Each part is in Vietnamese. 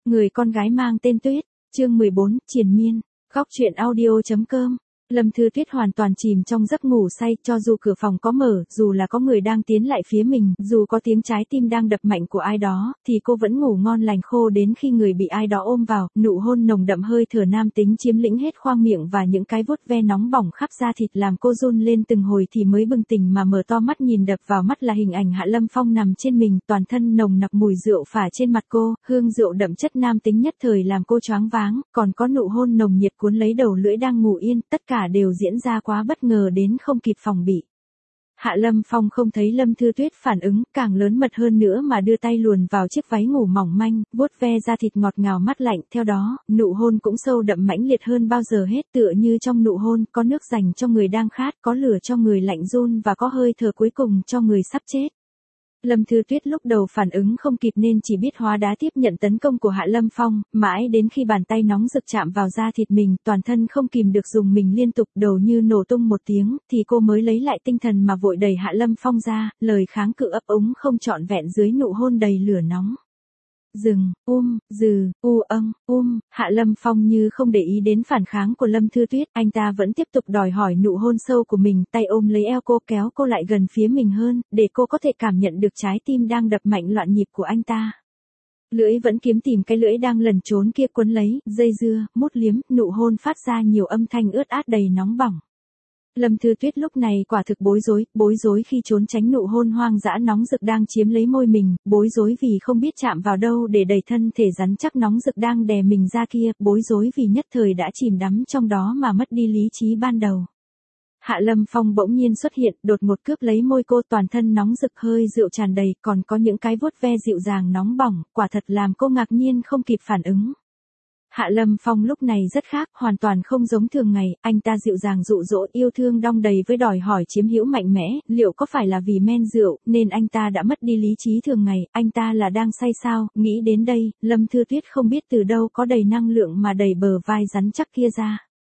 Người con gái mang tên Tuyết, chương 14, triền miên, góc truyện audio.com. Lâm Thư Tuyết hoàn toàn chìm trong giấc ngủ say, cho dù cửa phòng có mở, dù là có người đang tiến lại phía mình, dù có tiếng trái tim đang đập mạnh của ai đó, thì cô vẫn ngủ ngon lành khô đến khi người bị ai đó ôm vào, nụ hôn nồng đậm hơi thở nam tính chiếm lĩnh hết khoang miệng và những cái vuốt ve nóng bỏng khắp da thịt làm cô run lên từng hồi thì mới bừng tỉnh mà mở to mắt, nhìn đập vào mắt là hình ảnh Hạ Lâm Phong nằm trên mình, toàn thân nồng nặc mùi rượu phả trên mặt cô, hương rượu đậm chất nam tính nhất thời làm cô choáng váng, còn có nụ hôn nồng nhiệt cuốn lấy đầu lưỡi đang ngủ yên, tất cả đều diễn ra quá bất ngờ đến không kịp phòng bị. Hạ Lâm Phong không thấy Lâm Thư Tuyết phản ứng, càng lớn mật hơn nữa mà đưa tay luồn vào chiếc váy ngủ mỏng manh, vuốt ve da thịt ngọt ngào mát lạnh, theo đó, nụ hôn cũng sâu đậm mãnh liệt hơn bao giờ hết, tựa như trong nụ hôn có nước dành cho người đang khát, có lửa cho người lạnh run và có hơi thở cuối cùng cho người sắp chết. Lâm Thư Tuyết lúc đầu phản ứng không kịp nên chỉ biết hóa đá tiếp nhận tấn công của Hạ Lâm Phong, mãi đến khi bàn tay nóng rực chạm vào da thịt mình, toàn thân không kìm được dùng mình liên tục, đầu như nổ tung một tiếng, thì cô mới lấy lại tinh thần mà vội đẩy Hạ Lâm Phong ra, lời kháng cự ấp úng không trọn vẹn dưới nụ hôn đầy lửa nóng. Dừng, Hạ Lâm Phong như không để ý đến phản kháng của Lâm Thư Tuyết, anh ta vẫn tiếp tục đòi hỏi nụ hôn sâu của mình, tay ôm lấy eo cô kéo cô lại gần phía mình hơn, để cô có thể cảm nhận được trái tim đang đập mạnh loạn nhịp của anh ta. Lưỡi vẫn kiếm tìm cái lưỡi đang lẩn trốn kia quấn lấy, dây dưa, mút liếm, nụ hôn phát ra nhiều âm thanh ướt át đầy nóng bỏng. Lâm Thư Tuyết lúc này quả thực bối rối khi trốn tránh nụ hôn hoang dã nóng rực đang chiếm lấy môi mình, bối rối vì không biết chạm vào đâu để đẩy thân thể rắn chắc nóng rực đang đè mình ra kia, bối rối vì nhất thời đã chìm đắm trong đó mà mất đi lý trí ban đầu. Hạ Lâm Phong bỗng nhiên xuất hiện, đột ngột cướp lấy môi cô, toàn thân nóng rực hơi rượu tràn đầy, còn có những cái vuốt ve dịu dàng nóng bỏng, quả thật làm cô ngạc nhiên không kịp phản ứng. Hạ Lâm Phong lúc này rất khác, hoàn toàn không giống thường ngày, anh ta dịu dàng dụ dỗ, yêu thương đong đầy với đòi hỏi chiếm hữu mạnh mẽ, liệu có phải là vì men rượu, nên anh ta đã mất đi lý trí thường ngày, anh ta là đang say sao, nghĩ đến đây, Lâm Thư Tuyết không biết từ đâu có đầy năng lượng mà đẩy bờ vai rắn chắc kia ra.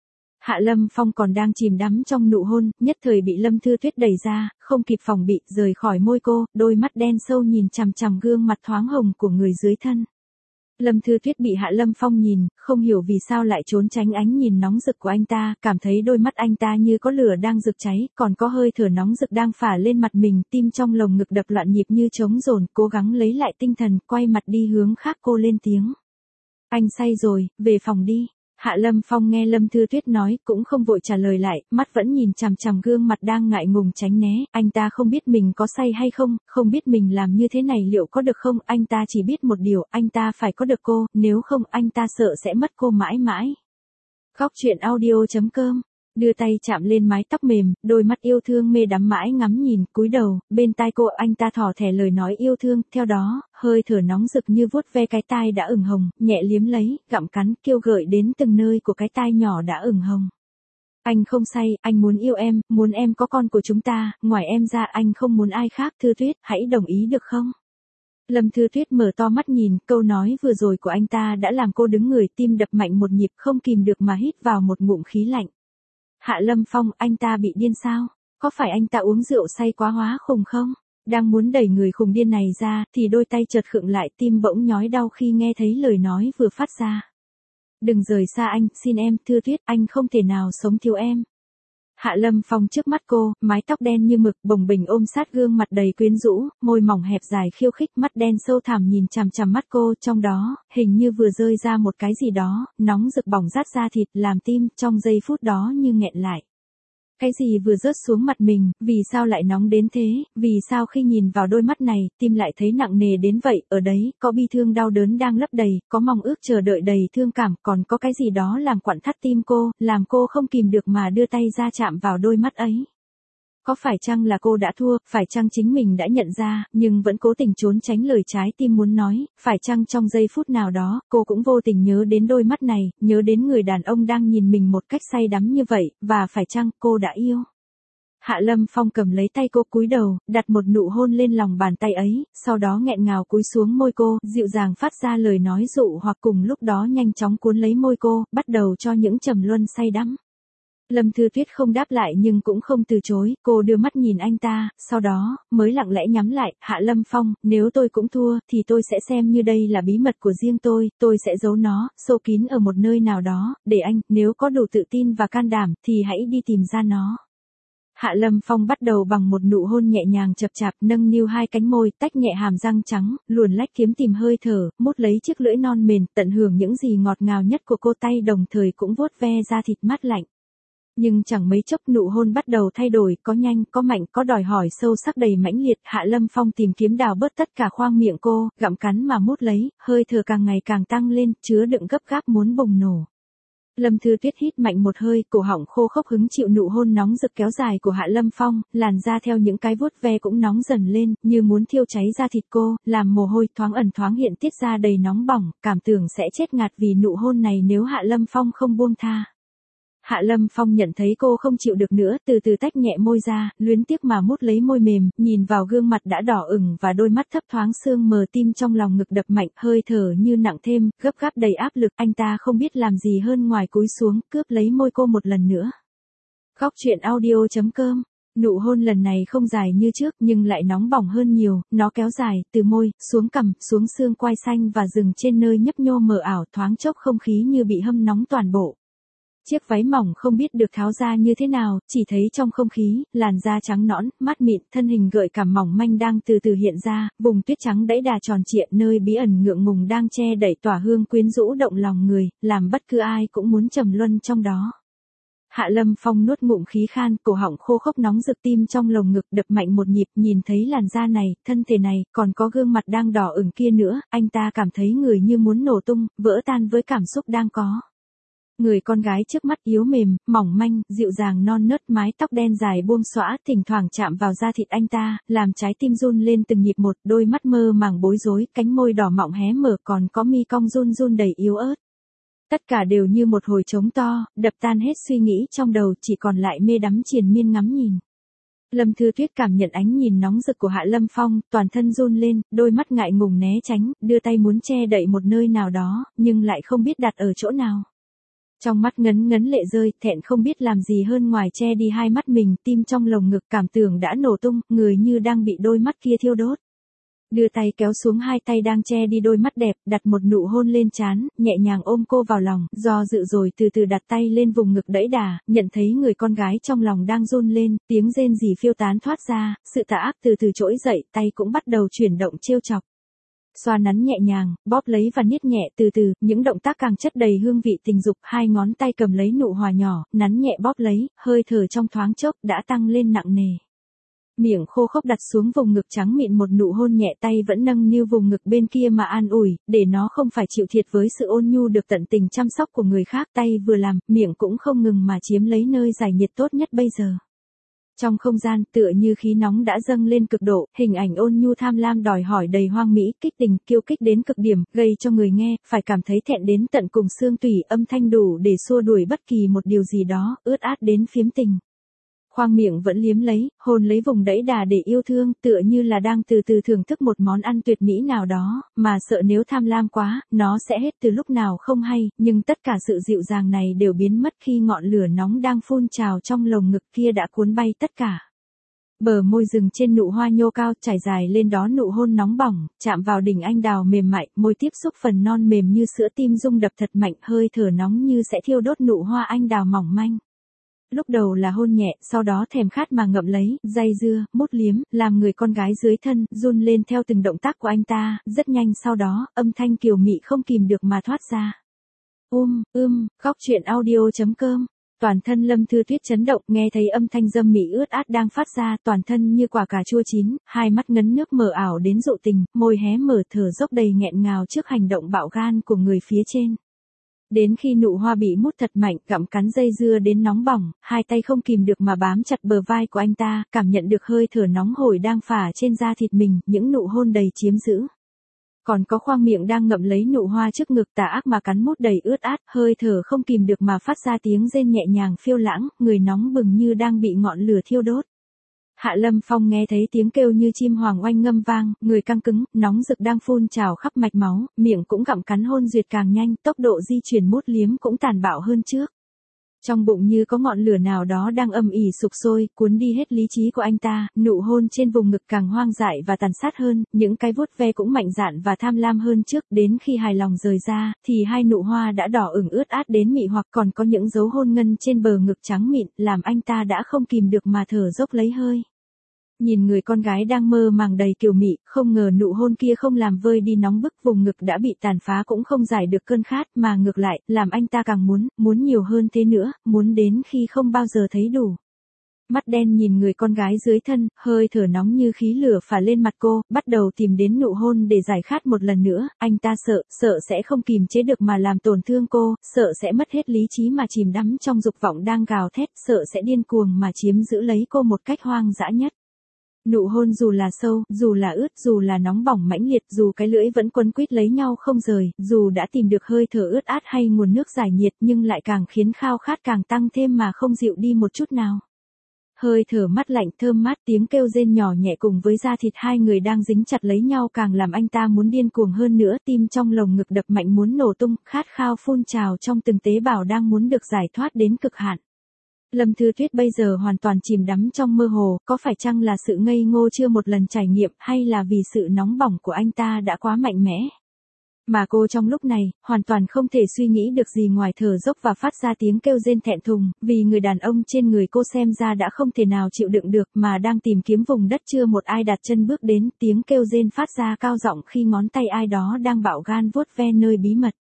Hạ Lâm Phong còn đang chìm đắm trong nụ hôn, nhất thời bị Lâm Thư Tuyết đẩy ra, không kịp phòng bị, rời khỏi môi cô, đôi mắt đen sâu nhìn chằm chằm gương mặt thoáng hồng của người dưới thân. Lâm Thư Tuyết bị Hạ Lâm Phong nhìn, không hiểu vì sao lại trốn tránh ánh nhìn nóng rực của anh ta, cảm thấy đôi mắt anh ta như có lửa đang rực cháy, còn có hơi thở nóng rực đang phả lên mặt mình, tim trong lồng ngực đập loạn nhịp như trống dồn, cố gắng lấy lại tinh thần, quay mặt đi hướng khác. Cô lên tiếng. Anh say rồi, về phòng đi. Hạ Lâm Phong nghe Lâm Thư Tuyết nói, cũng không vội trả lời lại, mắt vẫn nhìn chằm chằm gương mặt đang ngại ngùng tránh né, anh ta không biết mình có say hay không, không biết mình làm như thế này liệu có được không, anh ta chỉ biết một điều, anh ta phải có được cô, nếu không anh ta sợ sẽ mất cô mãi mãi. Góc truyện audio.com. Đưa tay chạm lên mái tóc mềm, đôi mắt yêu thương mê đắm mãi ngắm nhìn, cúi đầu, bên tai cô anh ta thỏ thẻ lời nói yêu thương, theo đó, hơi thở nóng rực như vuốt ve cái tai đã ửng hồng, nhẹ liếm lấy, gặm cắn, kêu gợi đến từng nơi của cái tai nhỏ đã ửng hồng. Anh không say, anh muốn yêu em, muốn em có con của chúng ta, ngoài em ra anh không muốn ai khác, Thư Tuyết, hãy đồng ý được không? Lâm Thư Tuyết mở to mắt nhìn, câu nói vừa rồi của anh ta đã làm cô đứng người, tim đập mạnh một nhịp, không kìm được mà hít vào một ngụm khí lạnh. Hạ Lâm Phong, anh ta bị điên sao? Có phải anh ta uống rượu say quá hóa khùng không? Đang muốn đẩy người khùng điên này ra, thì đôi tay chợt khựng lại, tim bỗng nhói đau khi nghe thấy lời nói vừa phát ra. Đừng rời xa anh, xin em, Thư Tuyết, anh không thể nào sống thiếu em. Hạ Lâm Phong trước mắt cô, mái tóc đen như mực, bồng bềnh ôm sát gương mặt đầy quyến rũ, môi mỏng hẹp dài khiêu khích, mắt đen sâu thẳm nhìn chằm chằm mắt cô, trong đó, hình như vừa rơi ra một cái gì đó, nóng rực bỏng rát da thịt, làm tim, trong giây phút đó như nghẹn lại. Cái gì vừa rớt xuống mặt mình, vì sao lại nóng đến thế, vì sao khi nhìn vào đôi mắt này, tim lại thấy nặng nề đến vậy, ở đấy, có bi thương đau đớn đang lấp đầy, có mong ước chờ đợi đầy thương cảm, còn có cái gì đó làm quặn thắt tim cô, làm cô không kìm được mà đưa tay ra chạm vào đôi mắt ấy. Có phải chăng là cô đã thua, phải chăng chính mình đã nhận ra, nhưng vẫn cố tình trốn tránh lời trái tim muốn nói, phải chăng trong giây phút nào đó, cô cũng vô tình nhớ đến đôi mắt này, nhớ đến người đàn ông đang nhìn mình một cách say đắm như vậy, và phải chăng cô đã yêu. Hạ Lâm Phong cầm lấy tay cô cúi đầu, đặt một nụ hôn lên lòng bàn tay ấy, sau đó nghẹn ngào cúi xuống môi cô, dịu dàng phát ra lời nói dụ hoặc cùng lúc đó nhanh chóng cuốn lấy môi cô, bắt đầu cho những trầm luân say đắm. Lâm Thư Tuyết không đáp lại nhưng cũng không từ chối, cô đưa mắt nhìn anh ta, sau đó, mới lặng lẽ nhắm lại, Hạ Lâm Phong, nếu tôi cũng thua, thì tôi sẽ xem như đây là bí mật của riêng tôi sẽ giấu nó, sâu kín ở một nơi nào đó, để anh, nếu có đủ tự tin và can đảm, thì hãy đi tìm ra nó. Hạ Lâm Phong bắt đầu bằng một nụ hôn nhẹ nhàng chập chạp, nâng niu hai cánh môi, tách nhẹ hàm răng trắng, luồn lách kiếm tìm hơi thở, mút lấy chiếc lưỡi non mềm, tận hưởng những gì ngọt ngào nhất của cô, tay đồng thời cũng vuốt ve da thịt mát lạnh. Nhưng chẳng mấy chốc nụ hôn bắt đầu thay đổi, có nhanh, có mạnh, có đòi hỏi sâu sắc đầy mãnh liệt. Hạ Lâm Phong tìm kiếm đào bớt tất cả khoang miệng cô, gặm cắn mà mút lấy, hơi thở càng ngày càng tăng lên, chứa đựng gấp gáp muốn bùng nổ. Lâm Thư Tuyết hít mạnh một hơi, cổ họng khô khốc hứng chịu nụ hôn nóng rực kéo dài của Hạ Lâm Phong, làn da theo những cái vuốt ve cũng nóng dần lên, như muốn thiêu cháy da thịt cô, làm mồ hôi thoáng ẩn thoáng hiện tiết ra đầy nóng bỏng, cảm tưởng sẽ chết ngạt vì nụ hôn này nếu Hạ Lâm Phong không buông tha. Hạ Lâm Phong nhận thấy cô không chịu được nữa, từ từ tách nhẹ môi ra, luyến tiếc mà mút lấy môi mềm, nhìn vào gương mặt đã đỏ ửng và đôi mắt thấp thoáng sương mờ, tim trong lòng ngực đập mạnh, hơi thở như nặng thêm, gấp gáp đầy áp lực, anh ta không biết làm gì hơn ngoài cúi xuống, cướp lấy môi cô một lần nữa. Góc truyện audio.com. Nụ hôn lần này không dài như trước nhưng lại nóng bỏng hơn nhiều, nó kéo dài, từ môi, xuống cằm, xuống xương quai xanh và dừng trên nơi nhấp nhô mờ ảo, thoáng chốc không khí như bị hâm nóng toàn bộ. Chiếc váy mỏng không biết được tháo ra như thế nào, chỉ thấy trong không khí, làn da trắng nõn, mát mịn, thân hình gợi cảm mỏng manh đang từ từ hiện ra, vùng tuyết trắng đẫy đà tròn trịa, nơi bí ẩn ngượng ngùng đang che đậy tỏa hương quyến rũ động lòng người, làm bất cứ ai cũng muốn trầm luân trong đó. Hạ Lâm Phong nuốt ngụm khí khan, cổ họng khô khốc nóng rực, tim trong lồng ngực đập mạnh một nhịp, nhìn thấy làn da này, thân thể này, còn có gương mặt đang đỏ ửng kia nữa, anh ta cảm thấy người như muốn nổ tung, vỡ tan với cảm xúc đang có. Người con gái trước mắt yếu mềm, mỏng manh, dịu dàng non nớt, mái tóc đen dài buông xõa, thỉnh thoảng chạm vào da thịt anh ta, làm trái tim run lên từng nhịp một, đôi mắt mơ màng bối rối, cánh môi đỏ mọng hé mở, còn có mi cong run run đầy yếu ớt. Tất cả đều như một hồi trống to, đập tan hết suy nghĩ trong đầu, chỉ còn lại mê đắm triền miên ngắm nhìn. Lâm Thư Tuyết cảm nhận ánh nhìn nóng rực của Hạ Lâm Phong, toàn thân run lên, đôi mắt ngại ngùng né tránh, đưa tay muốn che đậy một nơi nào đó, nhưng lại không biết đặt ở chỗ nào. Trong mắt ngấn ngấn lệ rơi, thẹn không biết làm gì hơn ngoài che đi hai mắt mình, tim trong lồng ngực cảm tưởng đã nổ tung, người như đang bị đôi mắt kia thiêu đốt. Đưa tay kéo xuống hai tay đang che đi đôi mắt đẹp, đặt một nụ hôn lên trán, nhẹ nhàng ôm cô vào lòng, do dự rồi từ từ đặt tay lên vùng ngực đẫy đà, nhận thấy người con gái trong lòng đang run lên, tiếng rên rỉ phiêu tán thoát ra, sự tà ác từ từ trỗi dậy, tay cũng bắt đầu chuyển động trêu chọc. Xoa nắn nhẹ nhàng, bóp lấy và niết nhẹ từ từ, những động tác càng chất đầy hương vị tình dục, hai ngón tay cầm lấy nụ hoa nhỏ, nắn nhẹ bóp lấy, hơi thở trong thoáng chốc đã tăng lên nặng nề. Miệng khô khốc đặt xuống vùng ngực trắng mịn, một nụ hôn nhẹ, tay vẫn nâng niu vùng ngực bên kia mà an ủi, để nó không phải chịu thiệt với sự ôn nhu được tận tình chăm sóc của người khác, tay vừa làm, miệng cũng không ngừng mà chiếm lấy nơi giải nhiệt tốt nhất bây giờ. Trong không gian, tựa như khí nóng đã dâng lên cực độ, hình ảnh ôn nhu tham lam đòi hỏi đầy hoang mỹ, kích tình, kiêu kích đến cực điểm, gây cho người nghe, phải cảm thấy thẹn đến tận cùng xương tủy, âm thanh đủ để xua đuổi bất kỳ một điều gì đó, ướt át đến phiếm tình. Khoang miệng vẫn liếm lấy, hôn lấy vùng đẫy đà để yêu thương, tựa như là đang từ từ thưởng thức một món ăn tuyệt mỹ nào đó, mà sợ nếu tham lam quá, nó sẽ hết từ lúc nào không hay, nhưng tất cả sự dịu dàng này đều biến mất khi ngọn lửa nóng đang phun trào trong lồng ngực kia đã cuốn bay tất cả. Bờ môi dừng trên nụ hoa nhô cao, trải dài lên đó nụ hôn nóng bỏng, chạm vào đỉnh anh đào mềm mại, môi tiếp xúc phần non mềm như sữa, tim rung đập thật mạnh, hơi thở nóng như sẽ thiêu đốt nụ hoa anh đào mỏng manh. Lúc đầu là hôn nhẹ, sau đó thèm khát mà ngậm lấy, day dưa, mút liếm, làm người con gái dưới thân, run lên theo từng động tác của anh ta, rất nhanh sau đó, âm thanh kiều mị không kìm được mà thoát ra. Góc truyện audio.com. Toàn thân Lâm Thư Tuyết chấn động, nghe thấy âm thanh dâm mị ướt át đang phát ra, toàn thân như quả cà chua chín, hai mắt ngấn nước mờ ảo đến dụ tình, môi hé mở, thở dốc đầy nghẹn ngào trước hành động bạo gan của người phía trên. Đến khi nụ hoa bị mút thật mạnh, gặm cắn dây dưa đến nóng bỏng, hai tay không kìm được mà bám chặt bờ vai của anh ta, cảm nhận được hơi thở nóng hổi đang phả trên da thịt mình, những nụ hôn đầy chiếm giữ. Còn có khoang miệng đang ngậm lấy nụ hoa trước ngực, tà ác mà cắn mút đầy ướt át, hơi thở không kìm được mà phát ra tiếng rên nhẹ nhàng phiêu lãng, người nóng bừng như đang bị ngọn lửa thiêu đốt. Hạ Lâm Phong nghe thấy tiếng kêu như chim hoàng oanh ngâm vang, người căng cứng, nóng rực đang phun trào khắp mạch máu, miệng cũng gặm cắn hôn duyệt càng nhanh, tốc độ di chuyển mút liếm cũng tàn bạo hơn trước. Trong bụng như có ngọn lửa nào đó đang âm ỉ sục sôi, cuốn đi hết lý trí của anh ta, nụ hôn trên vùng ngực càng hoang dại và tàn sát hơn, những cái vuốt ve cũng mạnh dạn và tham lam hơn trước, đến khi hài lòng rời ra, thì hai nụ hoa đã đỏ ửng ướt át đến mị hoặc còn có những dấu hôn ngân trên bờ ngực trắng mịn, làm anh ta đã không kìm được mà thở dốc lấy hơi. Nhìn người con gái đang mơ màng đầy kiều mị, không ngờ nụ hôn kia không làm vơi đi nóng bức, vùng ngực đã bị tàn phá cũng không giải được cơn khát, mà ngược lại, làm anh ta càng muốn nhiều hơn thế nữa, muốn đến khi không bao giờ thấy đủ. Mắt đen nhìn người con gái dưới thân, hơi thở nóng như khí lửa phả lên mặt cô, bắt đầu tìm đến nụ hôn để giải khát một lần nữa, anh ta sợ sẽ không kìm chế được mà làm tổn thương cô, sợ sẽ mất hết lý trí mà chìm đắm trong dục vọng đang gào thét, sợ sẽ điên cuồng mà chiếm giữ lấy cô một cách hoang dã nhất. Nụ hôn dù là sâu, dù là ướt, dù là nóng bỏng mãnh liệt, dù cái lưỡi vẫn quấn quýt lấy nhau không rời, dù đã tìm được hơi thở ướt át hay nguồn nước giải nhiệt nhưng lại càng khiến khao khát càng tăng thêm mà không dịu đi một chút nào. Hơi thở mát lạnh thơm mát, tiếng kêu rên nhỏ nhẹ cùng với da thịt hai người đang dính chặt lấy nhau càng làm anh ta muốn điên cuồng hơn nữa, tim trong lồng ngực đập mạnh muốn nổ tung, khát khao phun trào trong từng tế bào đang muốn được giải thoát đến cực hạn. Lâm Thư Tuyết bây giờ hoàn toàn chìm đắm trong mơ hồ, có phải chăng là sự ngây ngô chưa một lần trải nghiệm hay là vì sự nóng bỏng của anh ta đã quá mạnh mẽ? Mà cô trong lúc này, hoàn toàn không thể suy nghĩ được gì ngoài thở dốc và phát ra tiếng kêu rên thẹn thùng, vì người đàn ông trên người cô xem ra đã không thể nào chịu đựng được mà đang tìm kiếm vùng đất chưa một ai đặt chân bước đến, tiếng kêu rên phát ra cao giọng khi ngón tay ai đó đang bạo gan vuốt ve nơi bí mật.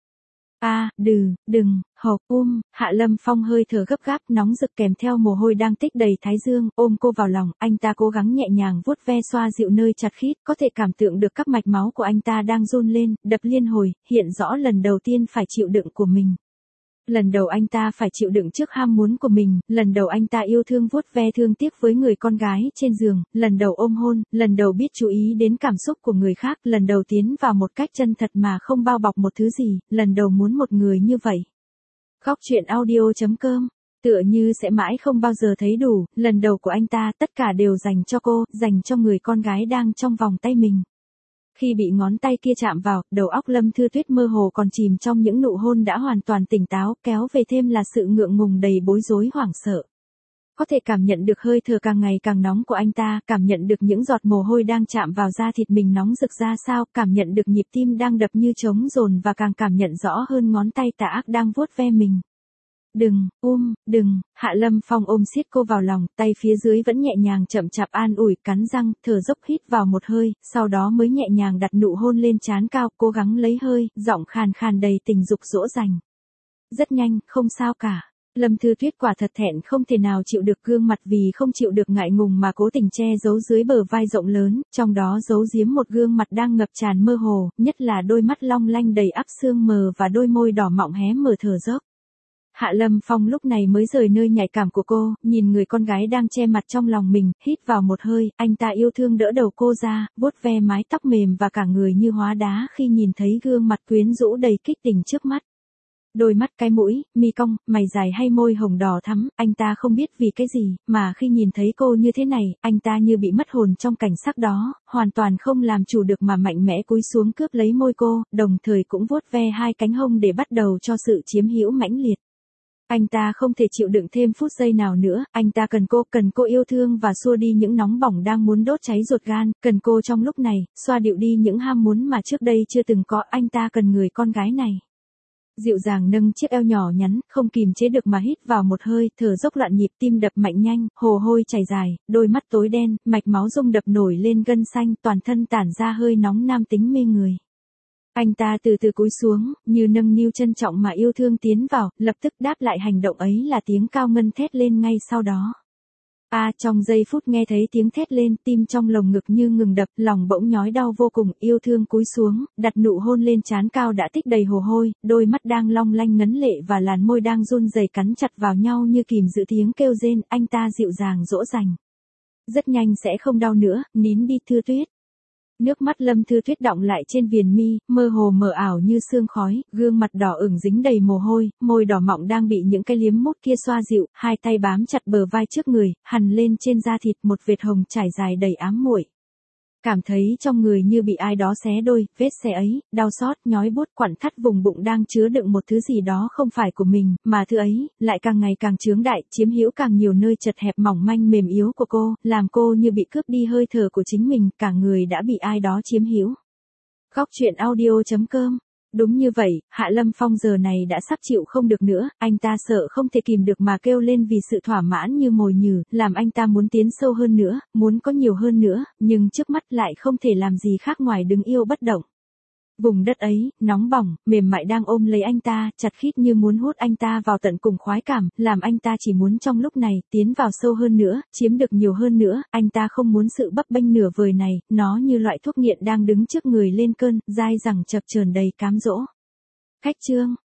Đừng, Hạ Lâm Phong hơi thở gấp gáp nóng rực kèm theo mồ hôi đang tích đầy thái dương, ôm cô vào lòng, anh ta cố gắng nhẹ nhàng vuốt ve xoa dịu nơi chặt khít, có thể cảm tưởng được các mạch máu của anh ta đang run lên, đập liên hồi, hiện rõ lần đầu tiên phải chịu đựng của mình. Lần đầu anh ta phải chịu đựng trước ham muốn của mình, lần đầu anh ta yêu thương vuốt ve thương tiếc với người con gái trên giường, lần đầu ôm hôn, lần đầu biết chú ý đến cảm xúc của người khác, lần đầu tiến vào một cách chân thật mà không bao bọc một thứ gì, lần đầu muốn một người như vậy. Góc truyện audio.com, tựa như sẽ mãi không bao giờ thấy đủ, lần đầu của anh ta tất cả đều dành cho cô, dành cho người con gái đang trong vòng tay mình. Khi bị ngón tay kia chạm vào, đầu óc Lâm Thư Tuyết mơ hồ còn chìm trong những nụ hôn đã hoàn toàn tỉnh táo, kéo về thêm là sự ngượng ngùng đầy bối rối hoảng sợ. Có thể cảm nhận được hơi thở càng ngày càng nóng của anh ta, cảm nhận được những giọt mồ hôi đang chạm vào da thịt mình nóng rực ra sao, cảm nhận được nhịp tim đang đập như trống dồn và càng cảm nhận rõ hơn ngón tay tà ác đang vuốt ve mình. Đừng, Hạ Lâm Phong ôm siết cô vào lòng, tay phía dưới vẫn nhẹ nhàng chậm chạp an ủi, cắn răng, thở dốc hít vào một hơi, sau đó mới nhẹ nhàng đặt nụ hôn lên trán cao, cố gắng lấy hơi, giọng khàn khàn đầy tình dục dỗ dành. Rất nhanh, không sao cả. Lâm Thư Tuyết quả thật thẹn không thể nào chịu được gương mặt vì không chịu được ngại ngùng mà cố tình che giấu dưới bờ vai rộng lớn, trong đó giấu giếm một gương mặt đang ngập tràn mơ hồ, nhất là đôi mắt long lanh đầy ắp sương mờ và đôi môi đỏ mọng hé mở thở dốc. Hạ Lâm Phong lúc này mới rời nơi nhạy cảm của cô, nhìn người con gái đang che mặt trong lòng mình, hít vào một hơi, anh ta yêu thương đỡ đầu cô ra, vuốt ve mái tóc mềm và cả người như hóa đá khi nhìn thấy gương mặt quyến rũ đầy kích tình trước mắt. Đôi mắt, cái mũi, mi cong, mày dài hay môi hồng đỏ thắm, anh ta không biết vì cái gì, mà khi nhìn thấy cô như thế này, anh ta như bị mất hồn trong cảnh sắc đó, hoàn toàn không làm chủ được mà mạnh mẽ cúi xuống cướp lấy môi cô, đồng thời cũng vuốt ve hai cánh hông để bắt đầu cho sự chiếm hữu mãnh liệt. Anh ta không thể chịu đựng thêm phút giây nào nữa, anh ta cần cô yêu thương và xua đi những nóng bỏng đang muốn đốt cháy ruột gan, cần cô trong lúc này, xoa dịu đi những ham muốn mà trước đây chưa từng có, anh ta cần người con gái này. Dịu dàng nâng chiếc eo nhỏ nhắn, không kìm chế được mà hít vào một hơi, thở dốc loạn nhịp, tim đập mạnh nhanh, hồ hôi chảy dài, đôi mắt tối đen, mạch máu rung đập nổi lên gân xanh, toàn thân tản ra hơi nóng nam tính mê người. Anh ta từ từ cúi xuống, như nâng niu trân trọng mà yêu thương tiến vào, lập tức đáp lại hành động ấy là tiếng cao ngân thét lên ngay sau đó. Trong giây phút nghe thấy tiếng thét lên, tim trong lồng ngực như ngừng đập, lòng bỗng nhói đau vô cùng, yêu thương cúi xuống, đặt nụ hôn lên trán cao đã tích đầy hồ hôi, đôi mắt đang long lanh ngấn lệ và làn môi đang run rẩy cắn chặt vào nhau như kìm giữ tiếng kêu rên, anh ta dịu dàng dỗ dành. Rất nhanh sẽ không đau nữa, nín đi Thư Tuyết. Nước mắt Lâm Thư Tuyết đọng lại trên viền mi, mơ hồ mờ ảo như sương khói, gương mặt đỏ ửng dính đầy mồ hôi, môi đỏ mọng đang bị những cái liếm mút kia xoa dịu, hai tay bám chặt bờ vai trước người, hằn lên trên da thịt một vệt hồng trải dài đầy ám muội. Cảm thấy trong người như bị ai đó xé đôi, vết xé ấy, đau xót, nhói buốt quặn thắt vùng bụng đang chứa đựng một thứ gì đó không phải của mình, mà thứ ấy, lại càng ngày càng chướng đại, chiếm hữu càng nhiều nơi chật hẹp mỏng manh mềm yếu của cô, làm cô như bị cướp đi hơi thở của chính mình, cả người đã bị ai đó chiếm hữu. Góc truyện audio.com. Đúng như vậy, Hạ Lâm Phong giờ này đã sắp chịu không được nữa, anh ta sợ không thể kìm được mà kêu lên vì sự thỏa mãn như mồi nhử, làm anh ta muốn tiến sâu hơn nữa, muốn có nhiều hơn nữa, nhưng trước mắt lại không thể làm gì khác ngoài đứng yêu bất động. Vùng đất ấy, nóng bỏng, mềm mại đang ôm lấy anh ta, chặt khít như muốn hút anh ta vào tận cùng khoái cảm, làm anh ta chỉ muốn trong lúc này, tiến vào sâu hơn nữa, chiếm được nhiều hơn nữa, anh ta không muốn sự bấp bênh nửa vời này, nó như loại thuốc nghiện đang đứng trước người lên cơn, dai dẳng chập chờn đầy cám dỗ. Khách chương